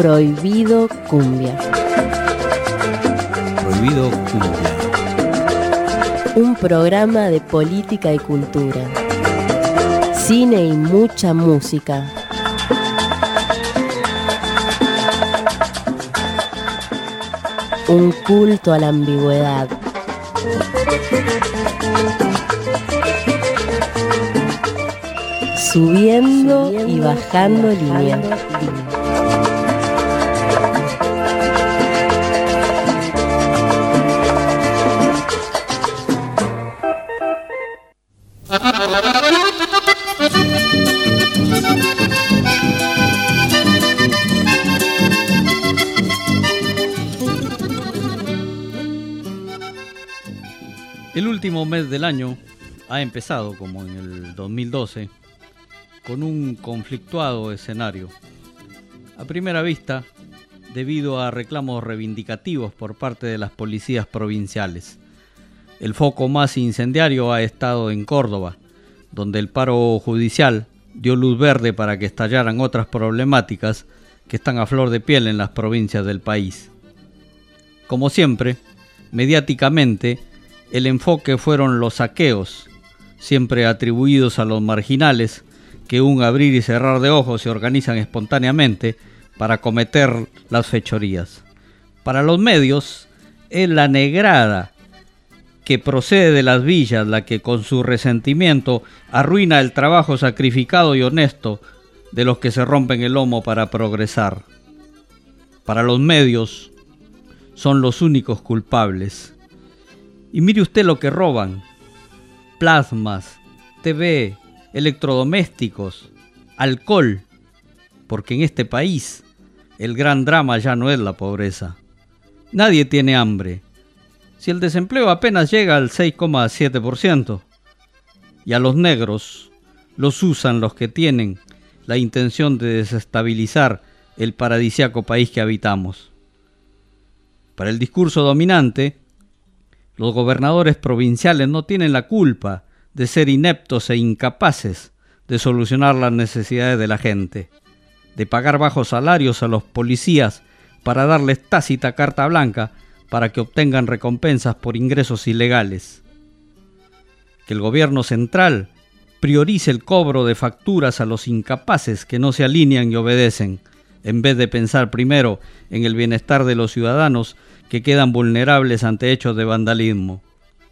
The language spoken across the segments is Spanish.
Prohibido Cumbia. Prohibido Cumbia. Un programa de política y cultura. Cine y mucha música. Un culto a la ambigüedad. Subiendo y bajando línea. El último mes del año ha empezado, como en el 2012, con un conflictuado escenario. A primera vista, debido a reclamos reivindicativos por parte de las policías provinciales. El foco más incendiario ha estado en Córdoba, donde el paro judicial dio luz verde para que estallaran otras problemáticas que están a flor de piel en las provincias del país. Como siempre, mediáticamente, el enfoque fueron los saqueos, siempre atribuidos a los marginales, que un abrir y cerrar de ojos se organizan espontáneamente para cometer las fechorías. Para los medios, es la negrada que procede de las villas la que con su resentimiento arruina el trabajo sacrificado y honesto de los que se rompen el lomo para progresar. Para los medios, son los únicos culpables. Y mire usted lo que roban: plasmas, TV, electrodomésticos, alcohol, porque en este país el gran drama ya no es la pobreza. Nadie tiene hambre. Si el desempleo apenas llega al 6,7%, y a los negros los usan los que tienen la intención de desestabilizar el paradisíaco país que habitamos. Para el discurso dominante, los gobernadores provinciales no tienen la culpa de ser ineptos e incapaces de solucionar las necesidades de la gente, de pagar bajos salarios a los policías para darles tácita carta blanca para que obtengan recompensas por ingresos ilegales. Que el gobierno central priorice el cobro de facturas a los incapaces que no se alinean y obedecen, en vez de pensar primero en el bienestar de los ciudadanos que quedan vulnerables ante hechos de vandalismo.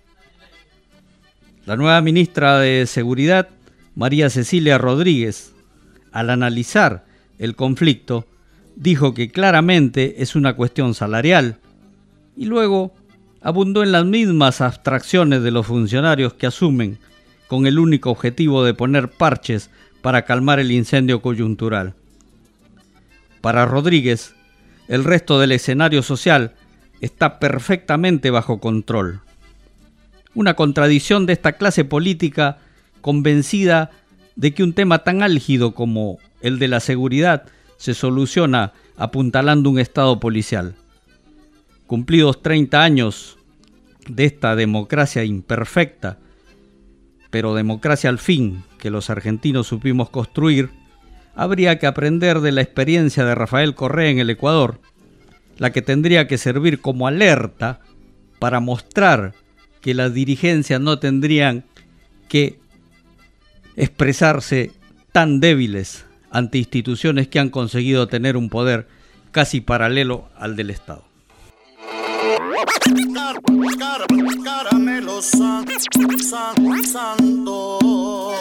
La nueva ministra de Seguridad, María Cecilia Rodríguez, al analizar el conflicto, dijo que claramente es una cuestión salarial y luego abundó en las mismas abstracciones de los funcionarios que asumen con el único objetivo de poner parches para calmar el incendio coyuntural. Para Rodríguez, el resto del escenario social está perfectamente bajo control. Una contradicción de esta clase política convencida de que un tema tan álgido como el de la seguridad se soluciona apuntalando un Estado policial. Cumplidos 30 años de esta democracia imperfecta, pero democracia al fin que los argentinos supimos construir, habría que aprender de la experiencia de Rafael Correa en el Ecuador, la que tendría que servir como alerta para mostrar que las dirigencias no tendrían que expresarse tan débiles ante instituciones que han conseguido tener un poder casi paralelo al del Estado. Caramelo santo.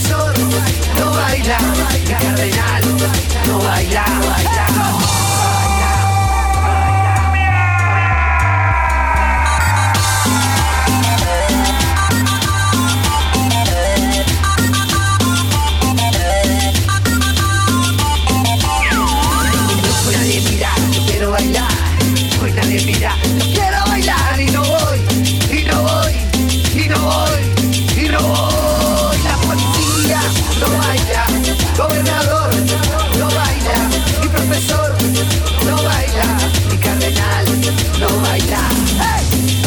profesor no baila, mi cardenal no baila. Hoy nadie mira, yo quiero bailar. Hoy nadie mira, yo quiero bailar y no voy, y no voy, y no voy, y no voy. La policía no baila, gobernador no baila, mi profesor no baila, mi cardenal no baila. ¡Hey!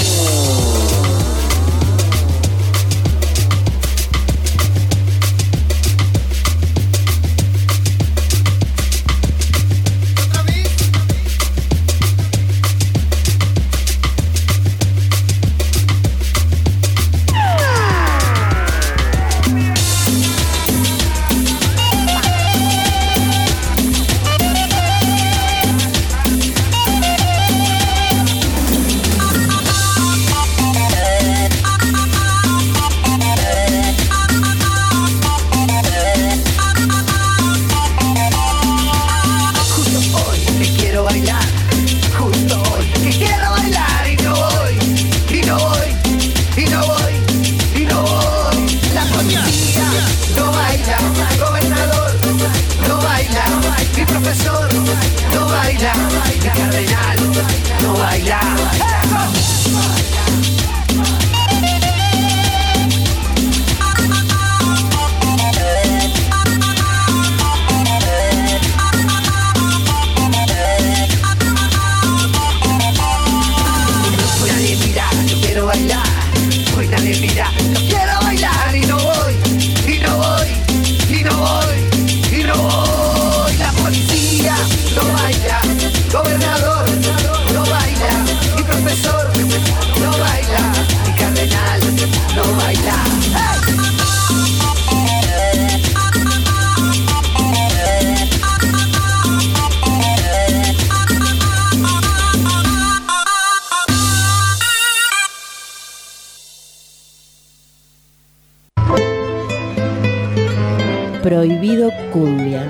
Prohibido cumbia.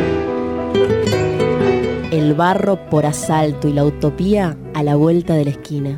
El barro por asalto y la utopía a la vuelta de la esquina.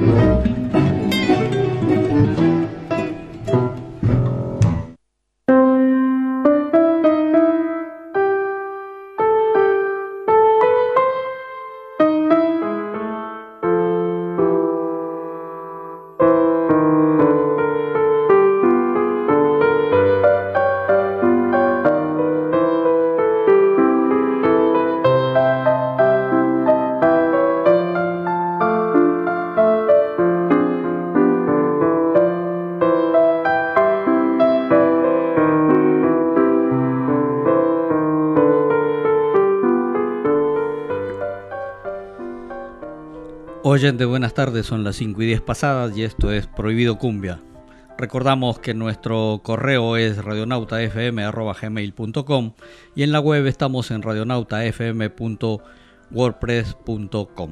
Oyente, buenas tardes, son las 5:10 pasadas y esto es Prohibido Cumbia. Recordamos que nuestro correo es radionautafm@gmail.com y en la web estamos en radionautafm.wordpress.com.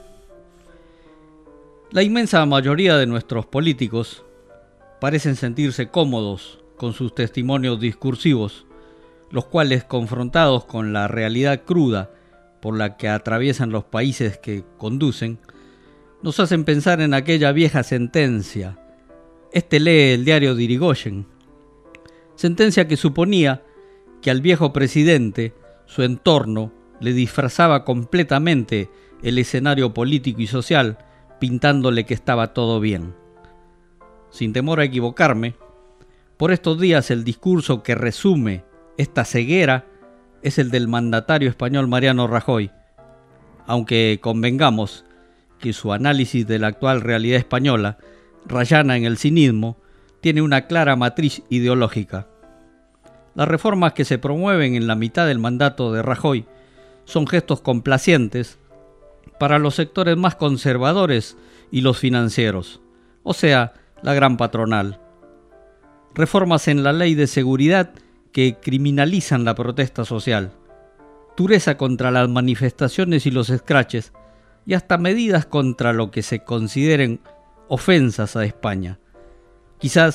La inmensa mayoría de nuestros políticos parecen sentirse cómodos con sus testimonios discursivos, los cuales, confrontados con la realidad cruda por la que atraviesan los países que conducen, nos hacen pensar en aquella vieja sentencia. Lee el diario de Irigoyen. Sentencia que suponía que al viejo presidente, su entorno, le disfrazaba completamente el escenario político y social, pintándole que estaba todo bien. Sin temor a equivocarme, por estos días el discurso que resume esta ceguera es el del mandatario español Mariano Rajoy, aunque convengamos que su análisis de la actual realidad española, rayana en el cinismo, tiene una clara matriz ideológica. Las reformas que se promueven en la mitad del mandato de Rajoy son gestos complacientes para los sectores más conservadores y los financieros, o sea, la gran patronal. Reformas en la ley de seguridad que criminalizan la protesta social, dureza contra las manifestaciones y los escraches, y hasta medidas contra lo que se consideren ofensas a España. Quizás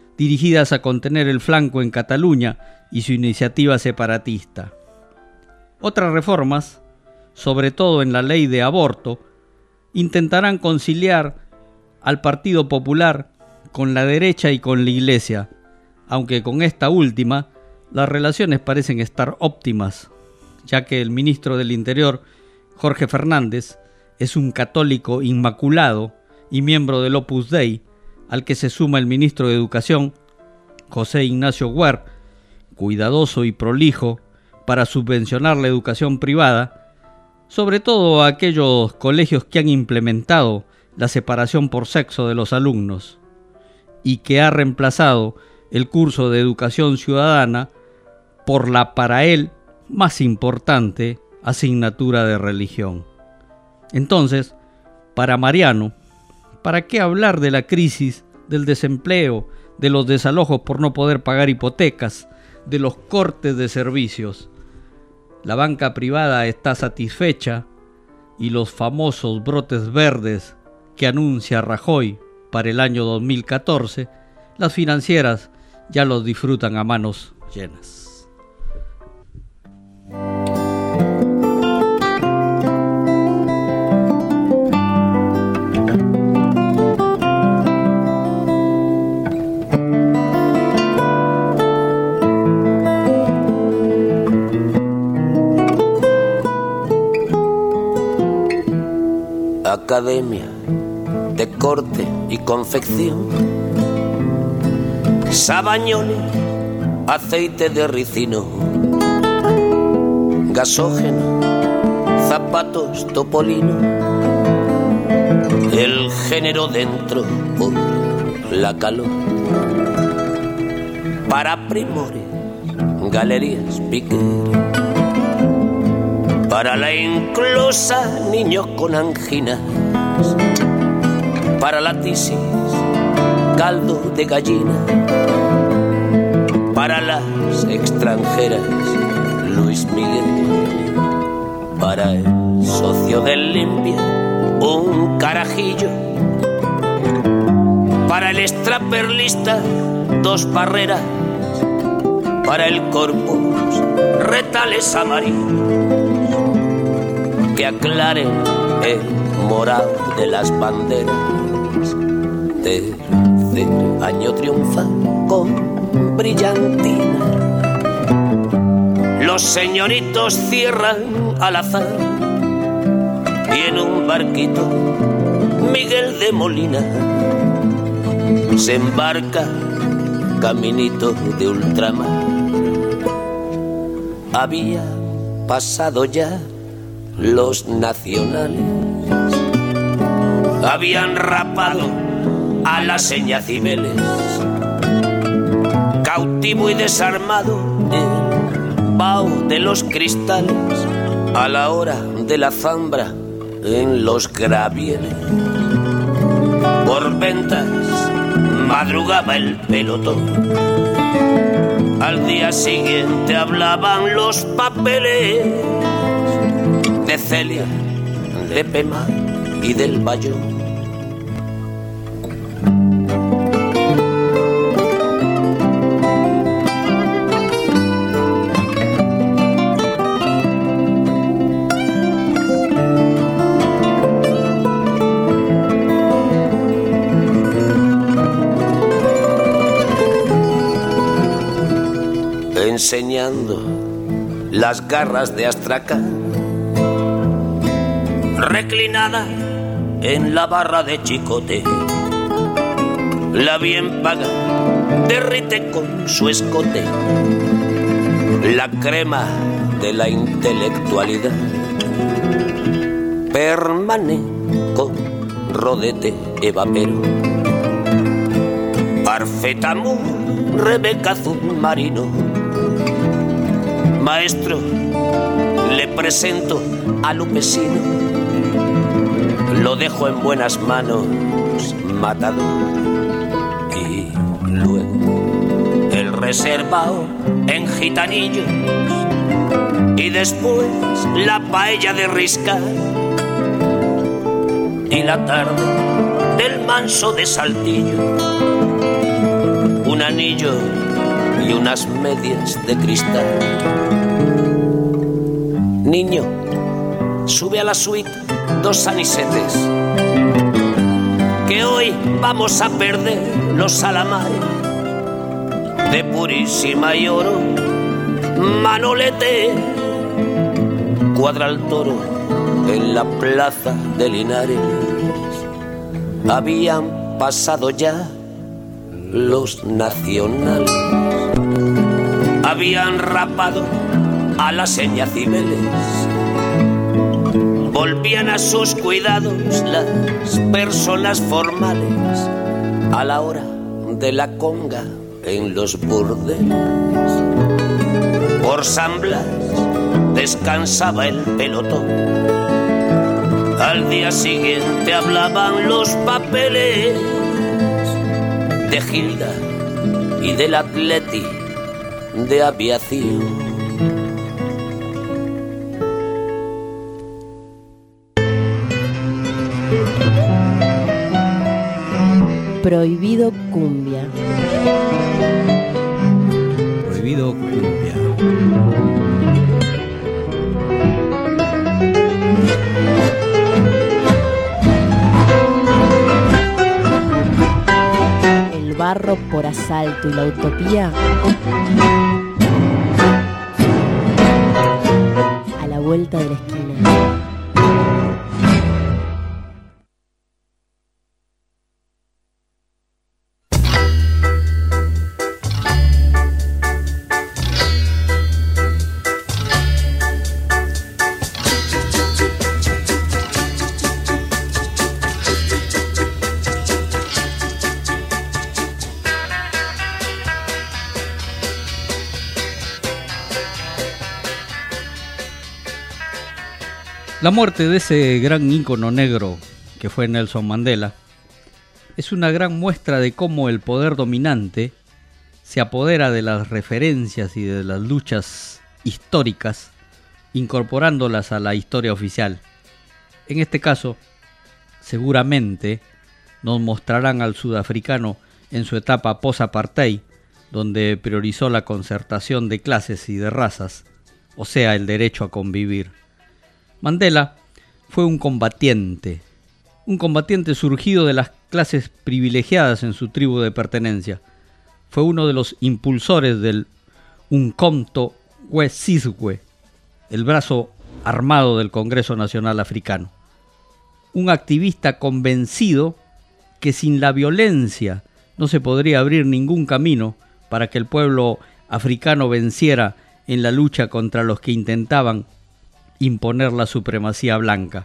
dirigidas a contener el flanco en Cataluña y su iniciativa separatista. Otras reformas, sobre todo en la ley de aborto, intentarán conciliar al Partido Popular con la derecha y con la Iglesia, aunque con esta última las relaciones parecen estar óptimas, ya que el ministro del Interior, Jorge Fernández, es un católico inmaculado y miembro del Opus Dei, al que se suma el ministro de Educación, José Ignacio Guer, cuidadoso y prolijo para subvencionar la educación privada, sobre todo a aquellos colegios que han implementado la separación por sexo de los alumnos y que ha reemplazado el curso de educación ciudadana por la, para él, más importante asignatura de religión. Entonces, para Mariano, ¿para qué hablar de la crisis, del desempleo, de los desalojos por no poder pagar hipotecas, de los cortes de servicios? La banca privada está satisfecha y los famosos brotes verdes que anuncia Rajoy para el año 2014, las financieras ya los disfrutan a manos llenas. Academia de corte y confección, sabañones, aceite de ricino, gasógeno, zapatos topolino, el género dentro por la calor, para primores, galerías Piquer, para la inclusa niños con anginas, para la tisis caldo de gallina, para las extranjeras Luis Miguel, para el socio del Limpia un carajillo, para el extraperlista dos barreras, para el corpus retales amarillos que aclaren el morado de las banderas. Tercer año triunfa con brillantina. Los señoritos cierran al azar y en un barquito Miguel de Molina se embarca caminito de ultramar. Había pasado ya los nacionales, habían rapado a la seña Cibeles, cautivo y desarmado el vaho de los cristales, a la hora de la zambra en los gravieles. Por ventas madrugaba el pelotón, al día siguiente hablaban los papeles de Celia, de Pema y del Bayón. Enseñando las garras de Astracán, reclinada en la barra de Chicote, la bien paga derrite con su escote la crema de la intelectualidad, permane con rodete evapero, Arfetamú, Rebeca Submarino. Maestro, le presento a Lupesino, lo dejo en buenas manos, matado. Y luego el reservado en gitanillos, y después la paella de Riscal, y la tarde del manso de Saltillo, una anillo y unas medias de cristal. Niño, sube a la suite 2 anisetes, que hoy vamos a perder los salamares de Purísima y Oro. Manolete cuadra el toro en la plaza de Linares. Habían pasado ya los nacionales, habían rapado a la seña Cibeles, volvían a sus cuidados las personas formales a la hora de la conga en los burdeles. Por San Blas descansaba el pelotón, al día siguiente hablaban los papeles de Gilda y del Atleti de aviación. Prohibido cumbia. Prohibido cumbia. El barro por asalto y la utopía a la vuelta de la esquina. La muerte de ese gran ícono negro que fue Nelson Mandela es una gran muestra de cómo el poder dominante se apodera de las referencias y de las luchas históricas, incorporándolas a la historia oficial. En este caso, seguramente nos mostrarán al sudafricano en su etapa post-apartheid, donde priorizó la concertación de clases y de razas, o sea, el derecho a convivir. Mandela fue un combatiente surgido de las clases privilegiadas en su tribu de pertenencia. Fue uno de los impulsores del Umkhonto we Sizwe, el brazo armado del Congreso Nacional Africano. Un activista convencido que sin la violencia no se podría abrir ningún camino para que el pueblo africano venciera en la lucha contra los que intentaban imponer la supremacía blanca.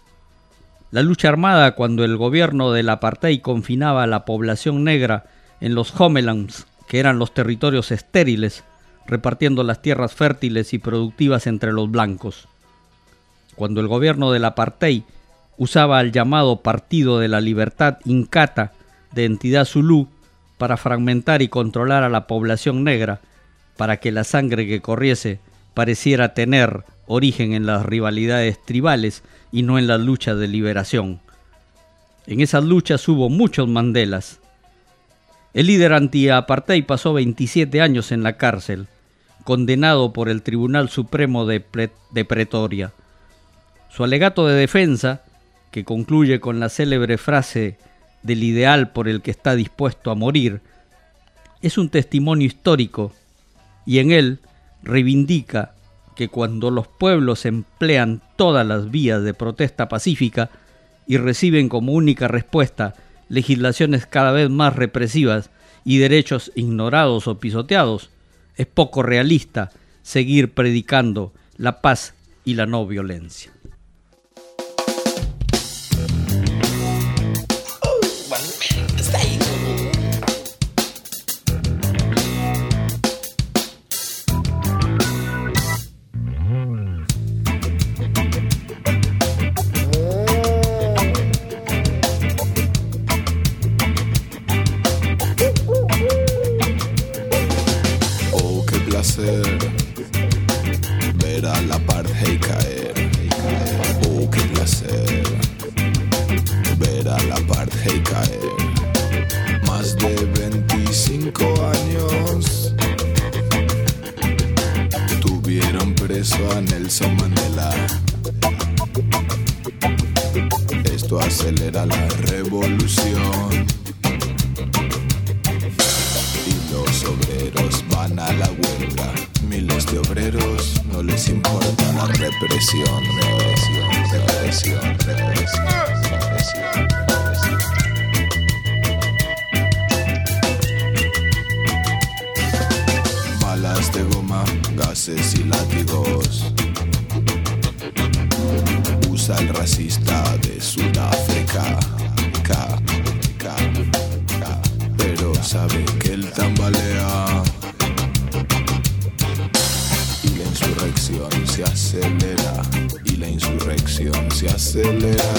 La lucha armada cuando el gobierno del apartheid confinaba a la población negra en los homelands, que eran los territorios estériles, repartiendo las tierras fértiles y productivas entre los blancos. Cuando el gobierno del apartheid usaba al llamado Partido de la Libertad Inkatha de entidad zulú para fragmentar y controlar a la población negra, para que la sangre que corriese pareciera tener origen en las rivalidades tribales y no en las luchas de liberación. En esas luchas hubo muchos Mandelas. El líder anti-apartheid pasó 27 años en la cárcel, condenado por el Tribunal Supremo de Pretoria. Su alegato de defensa, que concluye con la célebre frase del ideal por el que está dispuesto a morir, es un testimonio histórico y en él reivindica que cuando los pueblos emplean todas las vías de protesta pacífica y reciben como única respuesta legislaciones cada vez más represivas y derechos ignorados o pisoteados, es poco realista seguir predicando la paz y la no violencia. Ver al apartheid caer. Oh, qué placer ver al apartheid caer. Más de 25 años regreso a Nelson Mandela. Esto acelera la revolución. Y los obreros van a la huelga. Miles de obreros no les importa la represión. Balas de goma, gases y látigos. Usa el racista de Sudáfrica. Pero sabe que él tambalea. Y la insurrección se acelera. Y la insurrección se acelera.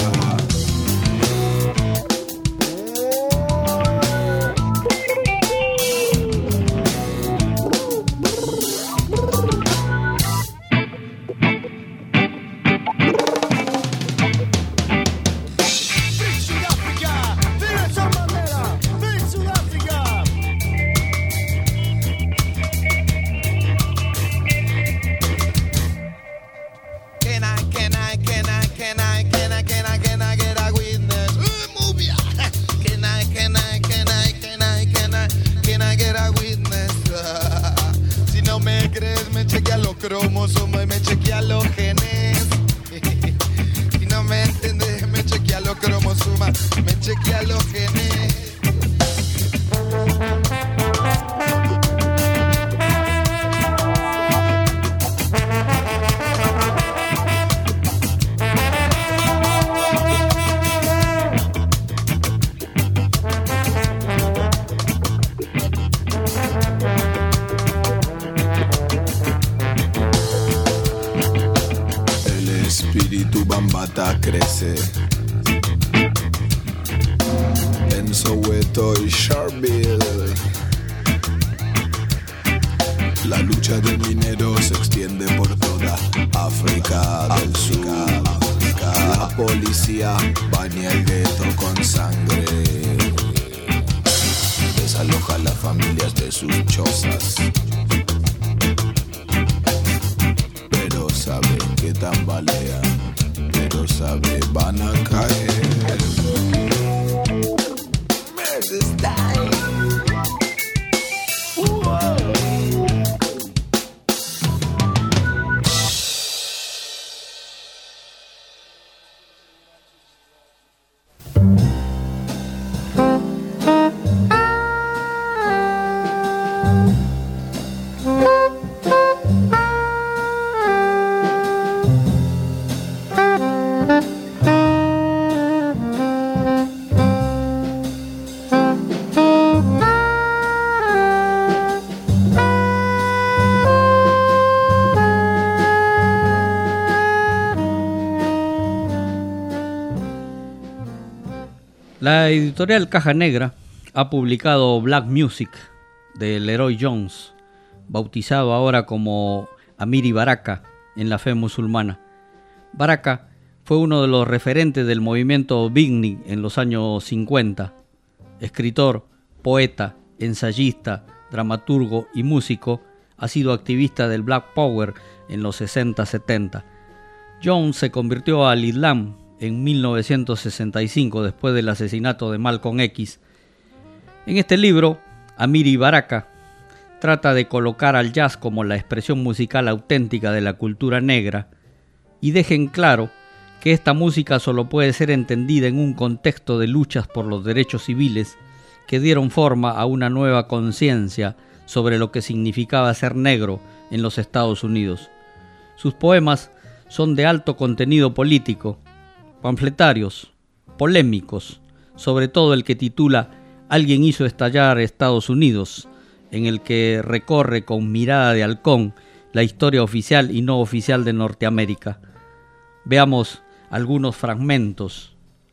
Crece en Soweto y Sharpeville. La lucha del minero se extiende por toda África del Sur. La policía baña el gueto con sangre, desaloja a las familias de sus chozas, pero sabe que tambalea. Pero sabe, van a caer. Murder style. La editorial Caja Negra ha publicado Black Music de Leroy Jones, bautizado ahora como Amiri Baraka en la fe musulmana. Baraka fue uno de los referentes del movimiento beatnik en los años 50. Escritor, poeta, ensayista, dramaturgo y músico, ha sido activista del Black Power en los 60-70. Jones se convirtió al Islam en 1965 después del asesinato de Malcolm X. En este libro, Amiri Baraka trata de colocar al jazz como la expresión musical auténtica de la cultura negra y deja en claro que esta música solo puede ser entendida en un contexto de luchas por los derechos civiles que dieron forma a una nueva conciencia sobre lo que significaba ser negro en los Estados Unidos. Sus poemas son de alto contenido político, panfletarios, polémicos, sobre todo el que titula Alguien hizo estallar Estados Unidos, en el que recorre con mirada de halcón la historia oficial y no oficial de Norteamérica. Veamos algunos fragmentos.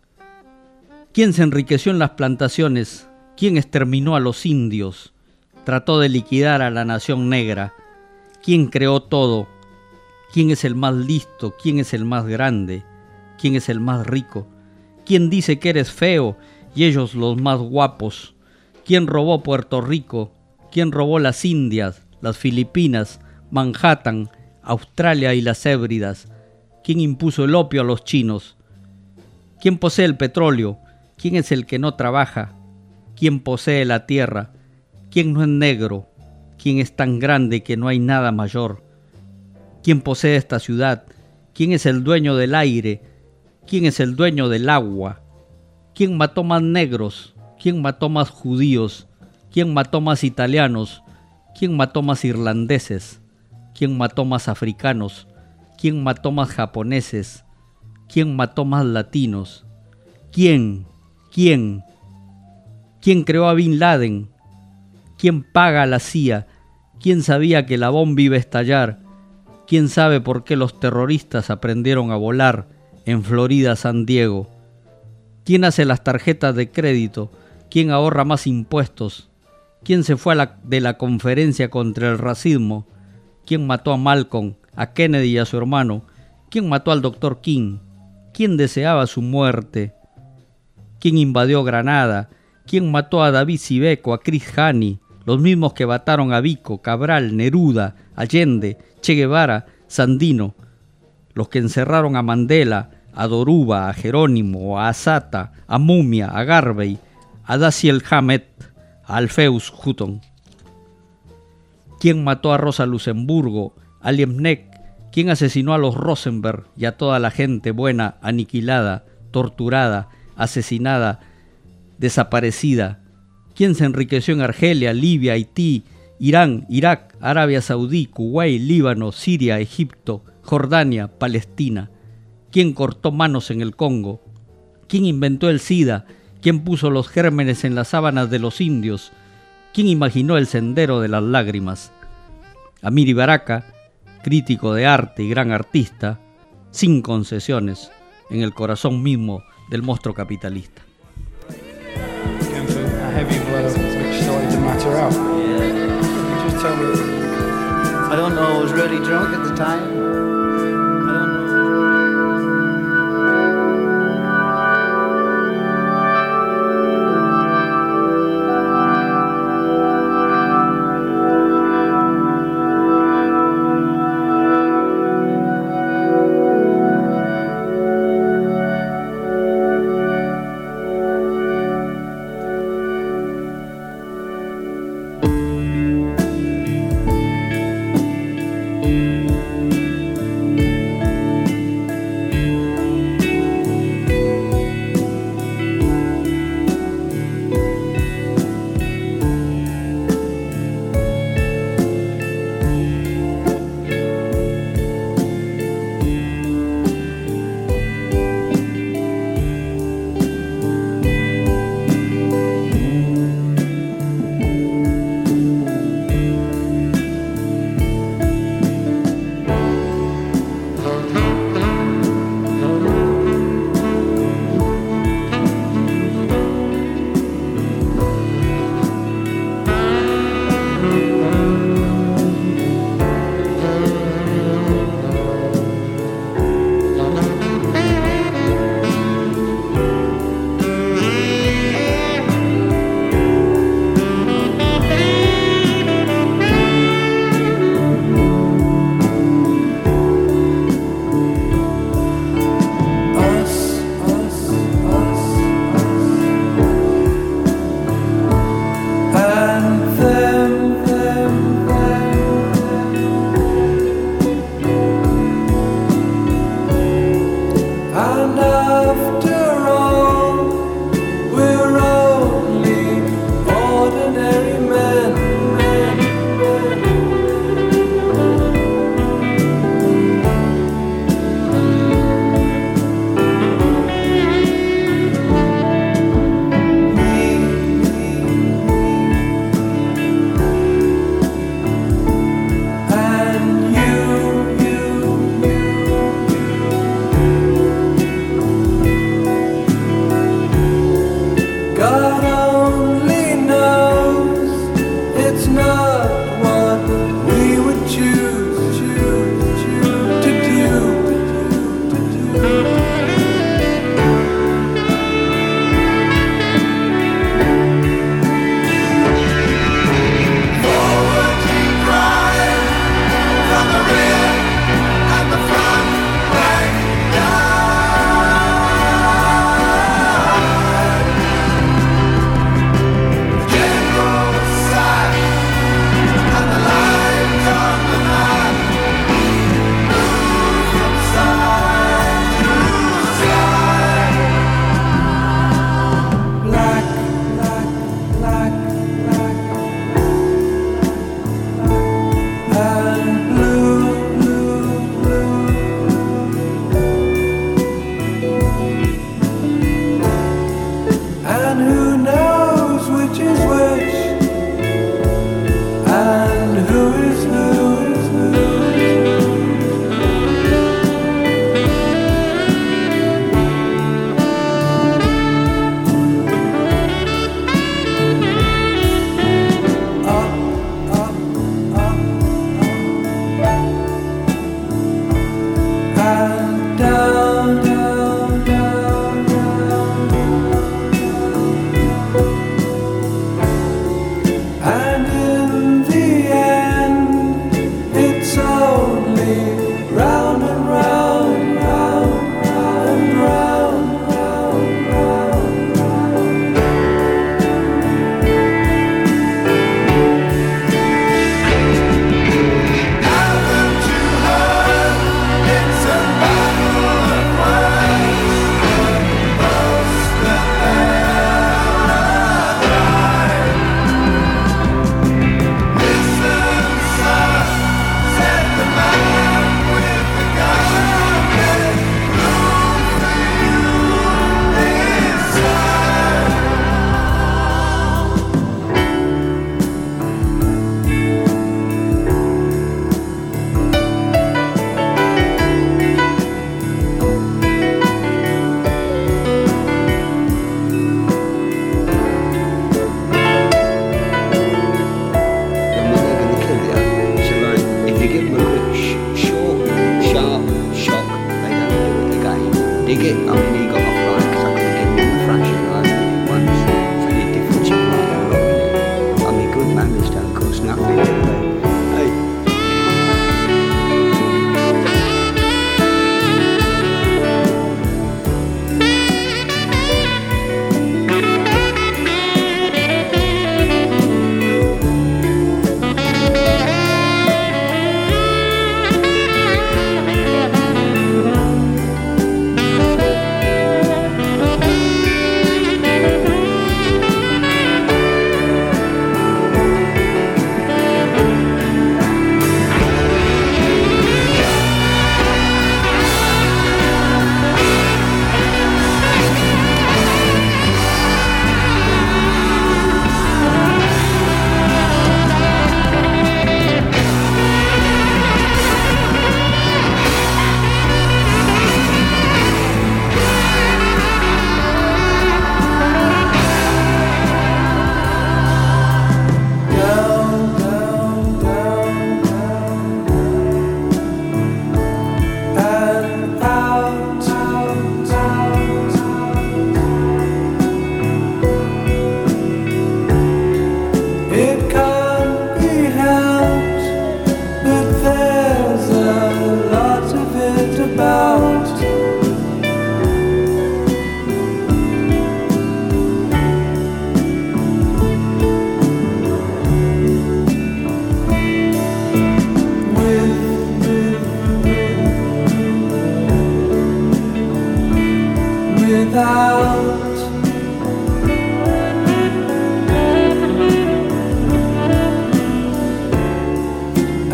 ¿Quién se enriqueció en las plantaciones? ¿Quién exterminó a los indios? Trató de liquidar a la nación negra. ¿Quién creó todo? ¿Quién es el más listo? ¿Quién es el más grande? ¿Quién es el más rico? ¿Quién dice que eres feo y ellos los más guapos? ¿Quién robó Puerto Rico? ¿Quién robó las Indias, las Filipinas, Manhattan, Australia y las Hébridas? ¿Quién impuso el opio a los chinos? ¿Quién posee el petróleo? ¿Quién es el que no trabaja? ¿Quién posee la tierra? ¿Quién no es negro? ¿Quién es tan grande que no hay nada mayor? ¿Quién posee esta ciudad? ¿Quién es el dueño del aire? ¿Quién es el dueño del agua? ¿Quién mató más negros? ¿Quién mató más judíos? ¿Quién mató más italianos? ¿Quién mató más irlandeses? ¿Quién mató más africanos? ¿Quién mató más japoneses? ¿Quién mató más latinos? ¿Quién? ¿Quién? ¿Quién creó a Bin Laden? ¿Quién paga a la CIA? ¿Quién sabía que la bomba iba a estallar? ¿Quién sabe por qué los terroristas aprendieron a volar en Florida, San Diego? ¿Quién hace las tarjetas de crédito? ¿Quién ahorra más impuestos? ¿Quién se fue de la conferencia contra el racismo? ¿Quién mató a Malcolm, a Kennedy y a su hermano? ¿Quién mató al Dr. King? ¿Quién deseaba su muerte? ¿Quién invadió Granada? ¿Quién mató a David Sibeko, a Chris Hani, los mismos que mataron a Vico, Cabral, Neruda, Allende, Che Guevara, Sandino? Los que encerraron a Mandela, a Doruba, a Jerónimo, a Asata, a Mumia, a Garvey, a Dashiell Hammett, a Alpheus Hutton. ¿Quién mató a Rosa Luxemburgo, a Liebknecht? ¿Quién asesinó a los Rosenberg y a toda la gente buena aniquilada, torturada, asesinada, desaparecida? ¿Quién se enriqueció en Argelia, Libia, Haití, Irán, Irak, Arabia Saudí, Kuwait, Líbano, Siria, Egipto, Jordania, Palestina? ¿Quién cortó manos en el Congo? ¿Quién inventó el SIDA? ¿Quién puso los gérmenes en las sábanas de los indios? ¿Quién imaginó el sendero de las lágrimas? Amiri Baraka, crítico de arte y gran artista, sin concesiones, en el corazón mismo del monstruo capitalista. I don't know, I was really drunk at the time.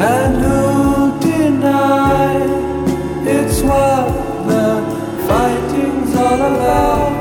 And who deny it's what the fighting's all about?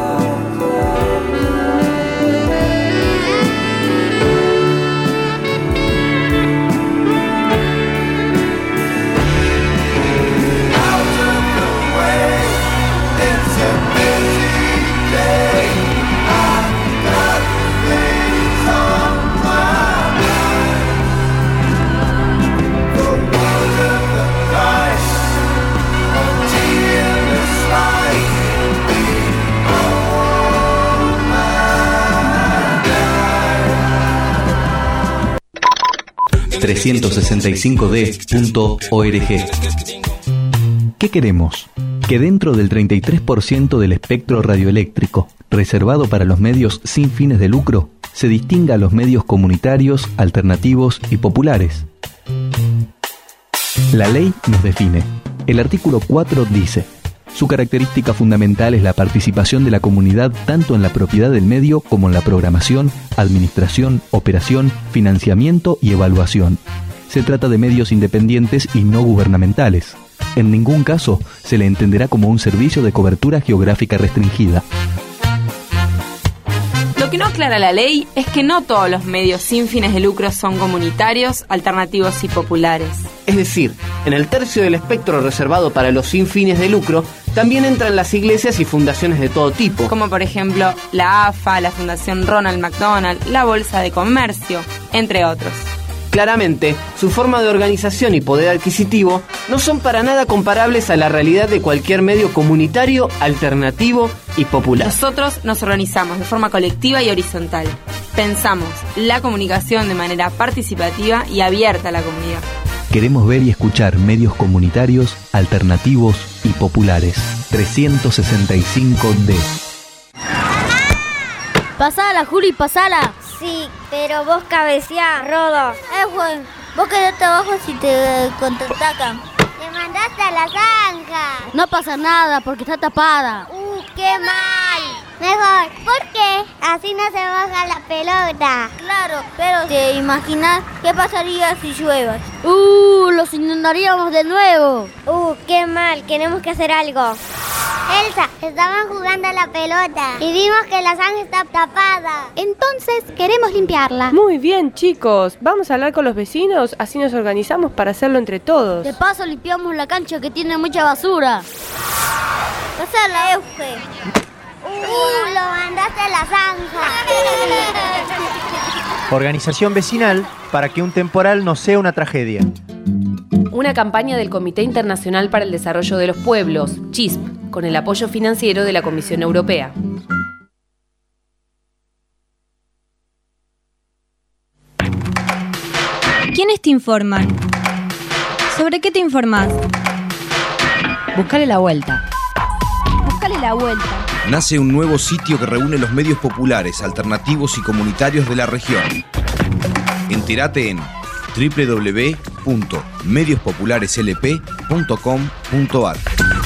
365d.org. ¿Qué queremos? Que dentro del 33% del espectro radioeléctrico reservado para los medios sin fines de lucro, se distinga a los medios comunitarios, alternativos y populares. La ley nos define. El artículo 4 dice: su característica fundamental es la participación de la comunidad tanto en la propiedad del medio como en la programación, administración, operación, financiamiento y evaluación. Se trata de medios independientes y no gubernamentales. En ningún caso se le entenderá como un servicio de cobertura geográfica restringida. Lo que no aclara la ley es que no todos los medios sin fines de lucro son comunitarios, alternativos y populares. Es decir, en el tercio del espectro reservado para los sin fines de lucro, también entran las iglesias y fundaciones de todo tipo. Como por ejemplo la AFA, la Fundación Ronald McDonald, la Bolsa de Comercio, entre otros. Claramente, su forma de organización y poder adquisitivo no son para nada comparables a la realidad de cualquier medio comunitario, alternativo y popular. Nosotros nos organizamos de forma colectiva y horizontal. Pensamos la comunicación de manera participativa y abierta a la comunidad. Queremos ver y escuchar medios comunitarios, alternativos y populares. 365D. Pasala, Juli, pasala. Sí, pero vos cabeceá, Rodo. Juan, vos quedate abajo si te contraatacan. Te mandaste a la zanja. No pasa nada porque está tapada. ¡Qué mal! Mejor, ¿por qué? Así no se baja la pelota. Claro, pero ¿te imaginas qué pasaría si llueve? Los inundaríamos de nuevo. ¡Qué mal! Tenemos que hacer algo. Elsa, estaban jugando a la pelota y vimos que la zanja está tapada. Entonces queremos limpiarla. Muy bien, chicos. Vamos a hablar con los vecinos, así nos organizamos para hacerlo entre todos. De paso limpiamos la cancha que tiene mucha basura. Pasala, Euge. Lo mandaste a la zanja. Organización vecinal para que un temporal no sea una tragedia. Una campaña del Comité Internacional para el Desarrollo de los Pueblos, CHISP, con el apoyo financiero de la Comisión Europea. ¿Quiénes te informan? ¿Sobre qué te informás? Búscale la vuelta. Búscale la vuelta. Nace un nuevo sitio que reúne los medios populares, alternativos y comunitarios de la región. Entérate en www.mediospopulareslp.com.ar.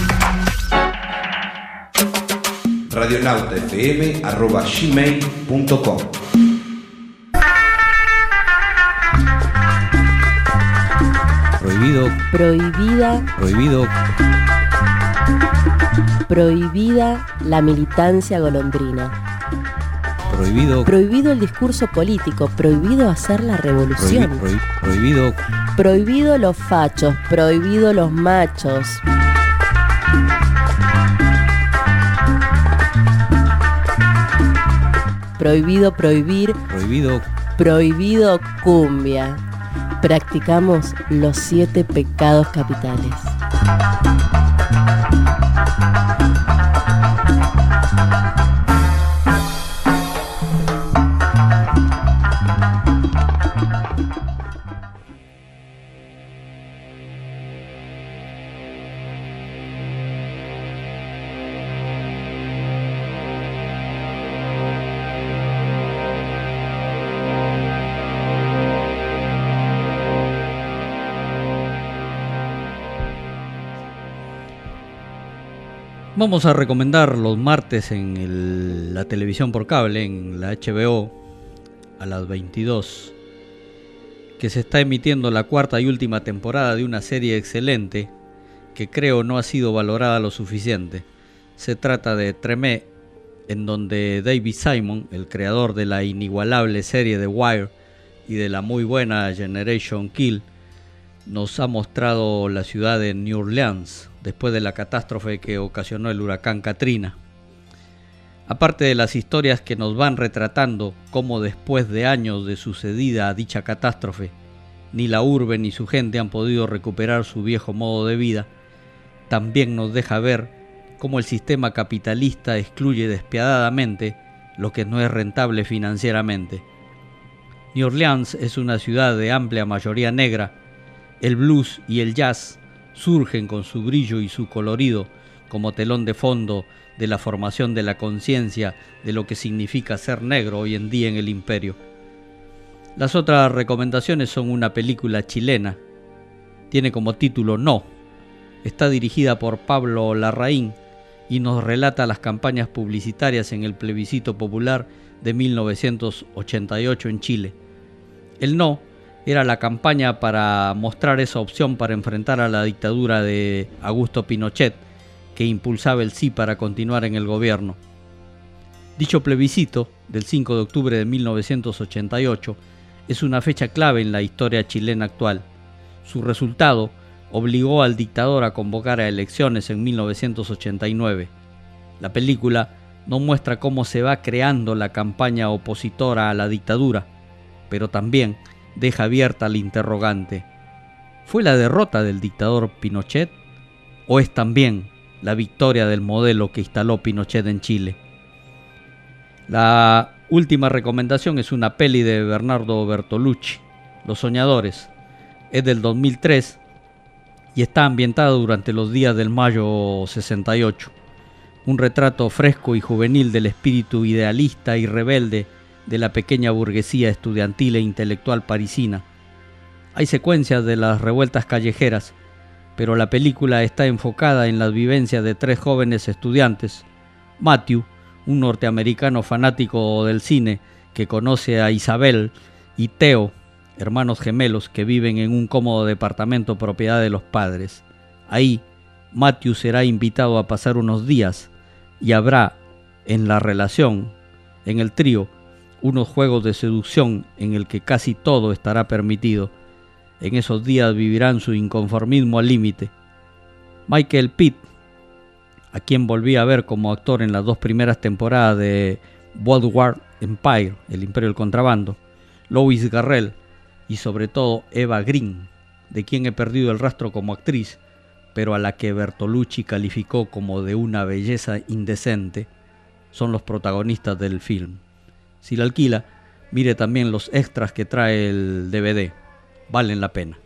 radionautafm@gmail.com. Prohibido. Prohibida. Prohibido. Prohibida la militancia golondrina. Prohibido. Prohibido el discurso político. Prohibido hacer la revolución. Prohibido. Prohibido los fachos. Prohibido los machos. Prohibido prohibir. Prohibido. Prohibido cumbia. Practicamos los 7 pecados capitales. Vamos a recomendar los martes en la televisión por cable, en la HBO, a las 22, que se está emitiendo la cuarta y última temporada de una serie excelente que creo no ha sido valorada lo suficiente. Se trata de Tremé, en donde David Simon, el creador de la inigualable serie The Wire y de la muy buena Generation Kill, nos ha mostrado la ciudad de New Orleans después de la catástrofe que ocasionó el huracán Katrina. Aparte de las historias que nos van retratando cómo después de años de sucedida dicha catástrofe, ni la urbe ni su gente han podido recuperar su viejo modo de vida, también nos deja ver cómo el sistema capitalista excluye despiadadamente lo que no es rentable financieramente. New Orleans es una ciudad de amplia mayoría negra. El blues y el jazz surgen con su brillo y su colorido como telón de fondo de la formación de la conciencia de lo que significa ser negro hoy en día en el imperio. Las otras recomendaciones son una película chilena. Tiene como título No. Está dirigida por Pablo Larraín y nos relata las campañas publicitarias en el plebiscito popular de 1988 en Chile. El No era la campaña para mostrar esa opción para enfrentar a la dictadura de Augusto Pinochet, que impulsaba el sí para continuar en el gobierno. Dicho plebiscito, del 5 de octubre de 1988, es una fecha clave en la historia chilena actual. Su resultado obligó al dictador a convocar a elecciones en 1989. La película no muestra cómo se va creando la campaña opositora a la dictadura, pero también deja abierta la interrogante: ¿fue la derrota del dictador Pinochet o es también la victoria del modelo que instaló Pinochet en Chile? La última recomendación es una peli de Bernardo Bertolucci, Los Soñadores. Es del 2003 y está ambientada durante los días del Mayo 68. Un retrato fresco y juvenil del espíritu idealista y rebelde de la pequeña burguesía estudiantil e intelectual parisina. Hay secuencias de las revueltas callejeras, pero la película está enfocada en las vivencias de tres jóvenes estudiantes: Matthew, un norteamericano fanático del cine que conoce a Isabel, y Theo, hermanos gemelos que viven en un cómodo departamento propiedad de los padres. Ahí, Matthew será invitado a pasar unos días y habrá en la relación, en el trío, unos juegos de seducción en el que casi todo estará permitido. En esos días vivirán su inconformismo al límite. Michael Pitt, a quien volví a ver como actor en las dos primeras temporadas de Boardwalk Empire, El Imperio del Contrabando, Lois Garrel y sobre todo Eva Green, de quien he perdido el rastro como actriz, pero a la que Bertolucci calificó como de una belleza indecente, son los protagonistas del film. Si la alquila, mire también los extras que trae el DVD. Valen la pena.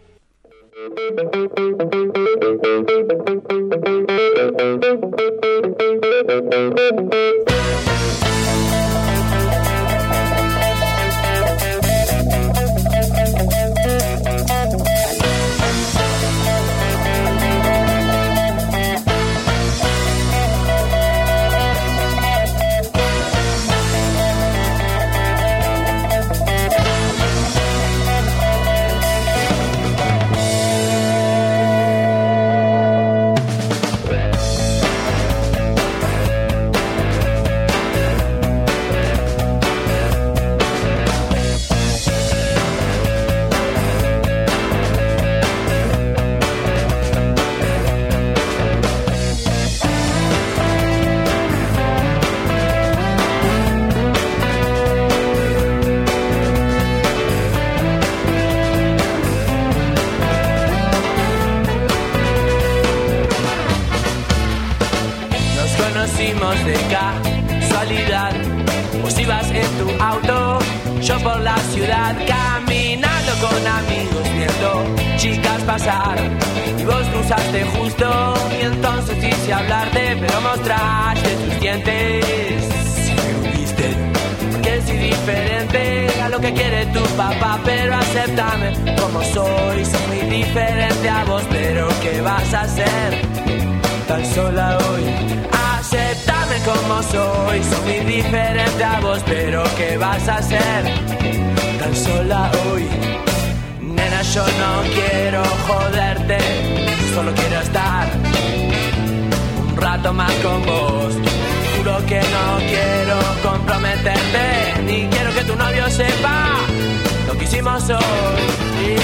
De casualidad, vos ibas en tu auto, yo por la ciudad, caminando con amigos, viendo chicas pasar, y vos cruzaste justo, y entonces quise hablarte, pero mostraste tus dientes, y me hundiste, que soy diferente a lo que quiere tu papá, pero acéptame como soy muy diferente a vos, pero ¿qué vas a hacer tan sola hoy? Acéptame como soy muy diferente a vos, pero ¿qué vas a hacer tan sola hoy? Nena, yo no quiero joderte, solo quiero estar un rato más con vos. Juro que no quiero comprometerte, ni quiero que tu novio sepa lo que hicimos hoy.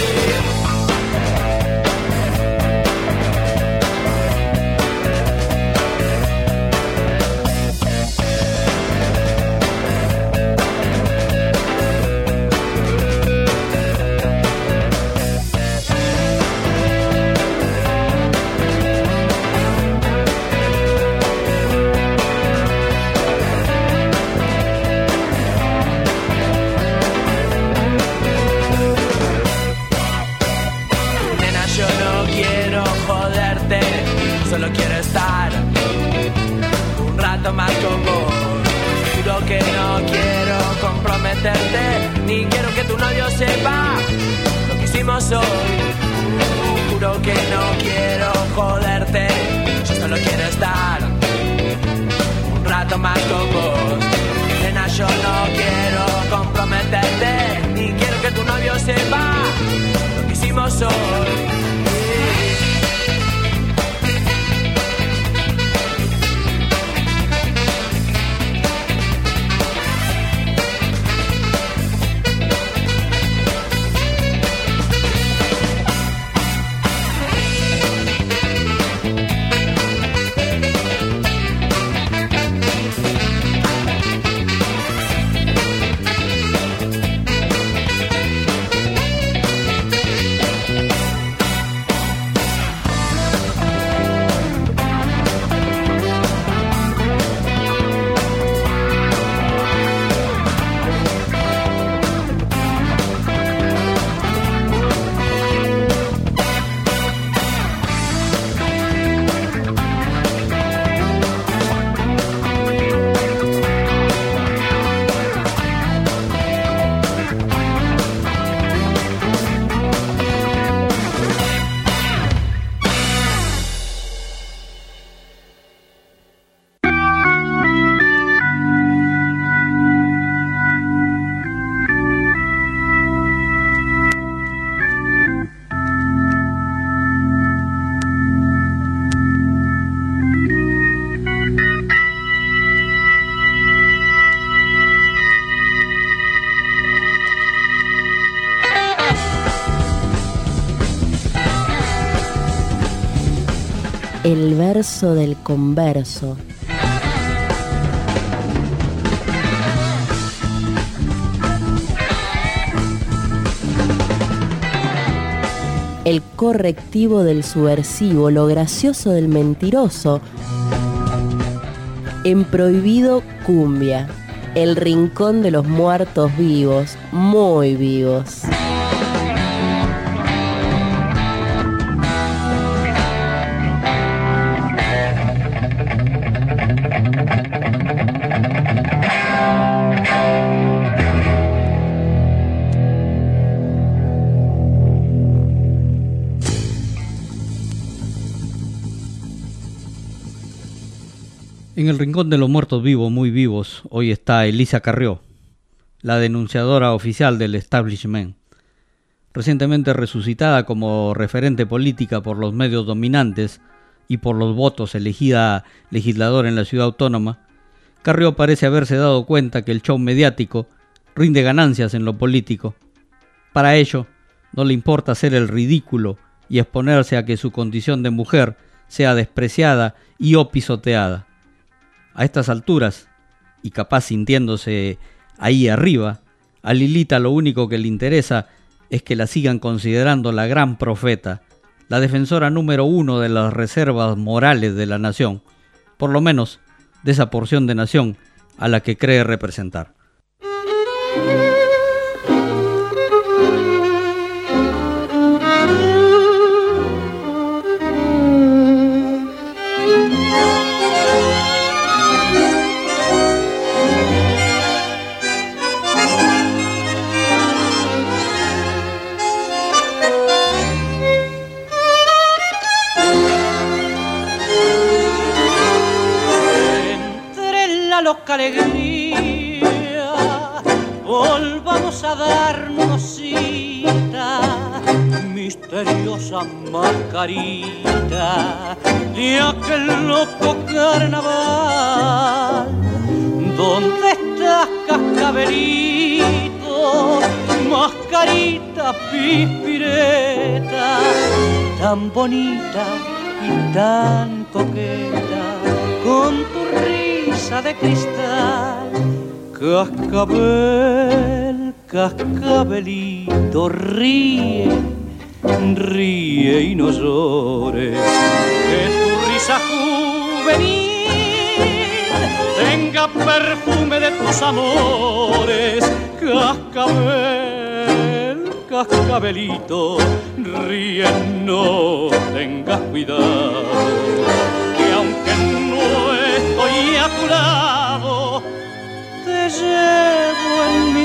Solo quiero estar un rato más con vos. Juro que no quiero comprometerte, ni quiero que tu novio sepa lo que hicimos hoy. Juro que no quiero joderte, yo solo quiero estar un rato más con vos. Nena, yo no quiero comprometerte, ni quiero que tu novio sepa lo que hicimos hoy. El verso del converso. El correctivo del subversivo, lo gracioso del mentiroso. En Prohibido Cumbia, el rincón de los muertos vivos, muy vivos. En el rincón de los muertos vivos, muy vivos, hoy está Elisa Carrió, la denunciadora oficial del establishment. Recientemente resucitada como referente política por los medios dominantes y por los votos elegida legisladora en la ciudad autónoma, Carrió parece haberse dado cuenta que el show mediático rinde ganancias en lo político. Para ello, no le importa hacer el ridículo y exponerse a que su condición de mujer sea despreciada y o pisoteada. A estas alturas, y capaz sintiéndose ahí arriba, a Lilita lo único que le interesa es que la sigan considerando la gran profeta, la defensora número 1 de las reservas morales de la nación, por lo menos de esa porción de nación a la que cree representar. Loca alegría, volvamos a darnos cita misteriosa mascarita de aquel loco carnaval. ¿Dónde estás, cascabelito? Mascarita pispireta, tan bonita y tan coqueta, con tu risa de cristal. Cascabel, cascabelito, ríe, ríe y no llores, que tu risa juvenil tenga perfume de tus amores. Cascabel, cascabelito, ríe, no tengas cuidado, que aunque no estoy a tu lado, te llevo en mi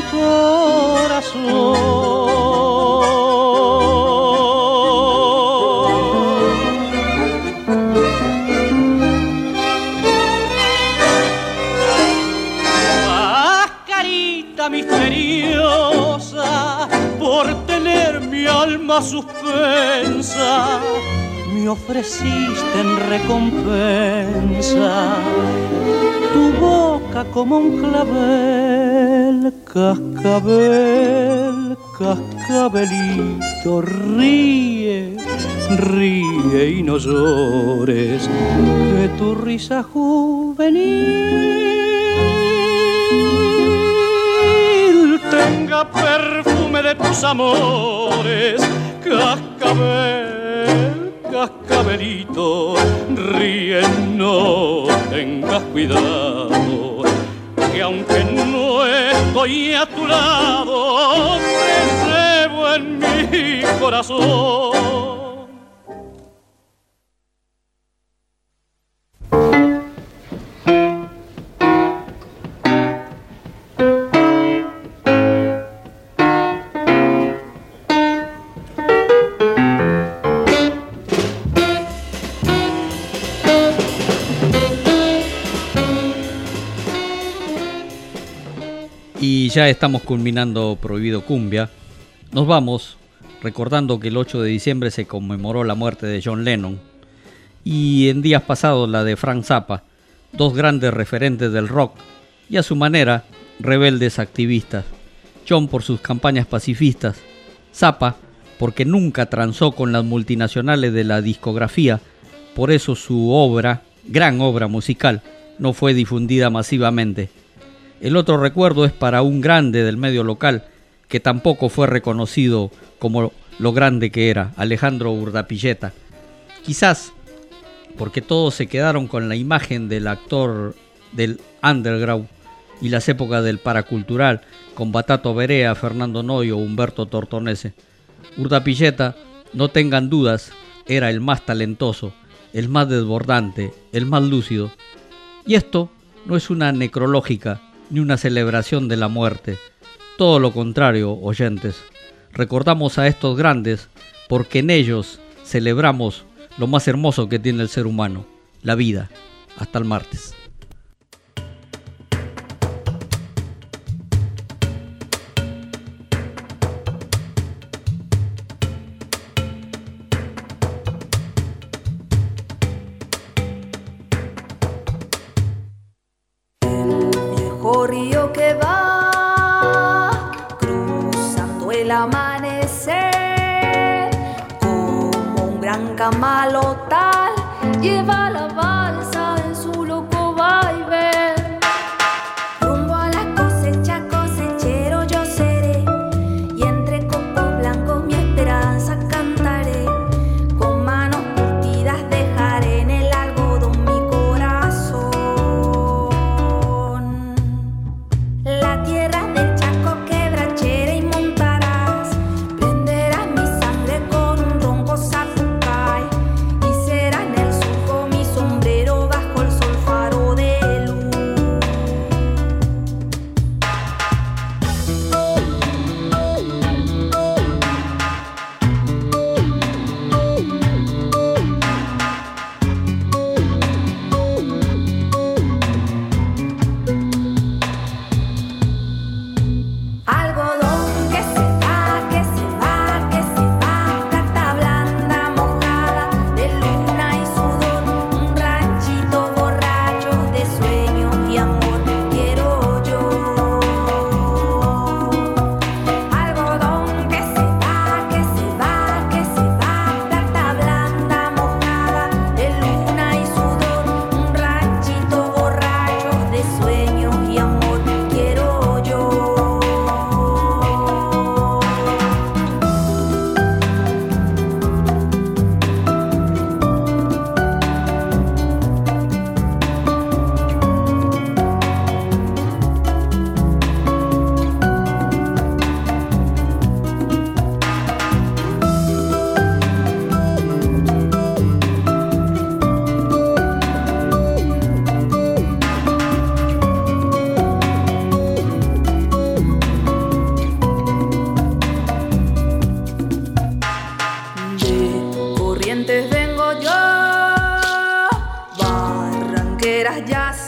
Mascarita misteriosa, por tener mi alma suspensa, me ofreciste en recompensa tu boca como un clavel. Cascabel, cascabelito, ríe, ríe y no llores, que tu risa juvenil tenga perfume de tus amores. Cascabel, cascabelito, ríe, no tengas cuidado, que aunque no estoy a tu lado, te llevo en mi corazón. Y ya estamos culminando Prohibido Cumbia. Nos vamos recordando que el 8 de diciembre se conmemoró la muerte de John Lennon y en días pasados la de Frank Zappa, dos grandes referentes del rock y a su manera rebeldes activistas. John por sus campañas pacifistas, Zappa porque nunca transó con las multinacionales de la discografía, por eso su obra, gran obra musical, no fue difundida masivamente. El otro recuerdo es para un grande del medio local que tampoco fue reconocido como lo grande que era, Alejandro Urdapilleta. Quizás porque todos se quedaron con la imagen del actor del underground y las épocas del paracultural con Batato Berea, Fernando Noyo o Humberto Tortonese. Urdapilleta, no tengan dudas, era el más talentoso, el más desbordante, el más lúcido. Y esto no es una necrológica ni una celebración de la muerte. Todo lo contrario, oyentes. Recordamos a estos grandes porque en ellos celebramos lo más hermoso que tiene el ser humano, la vida. Hasta el martes. Río que va cruzando el amanecer, como un gran camalotal lleva la balsa en su loco vaivén. Rumbo a la cosecha, cosechero yo seré, y entre copos blancos mi esperanza cantaré. Con manos curtidas dejaré en el algodón mi corazón. La tierra del Chaco, quebrachera y montarás, prenderás mi sangre con un ronco zapucay, y será en el surco mi sombrero bajo ella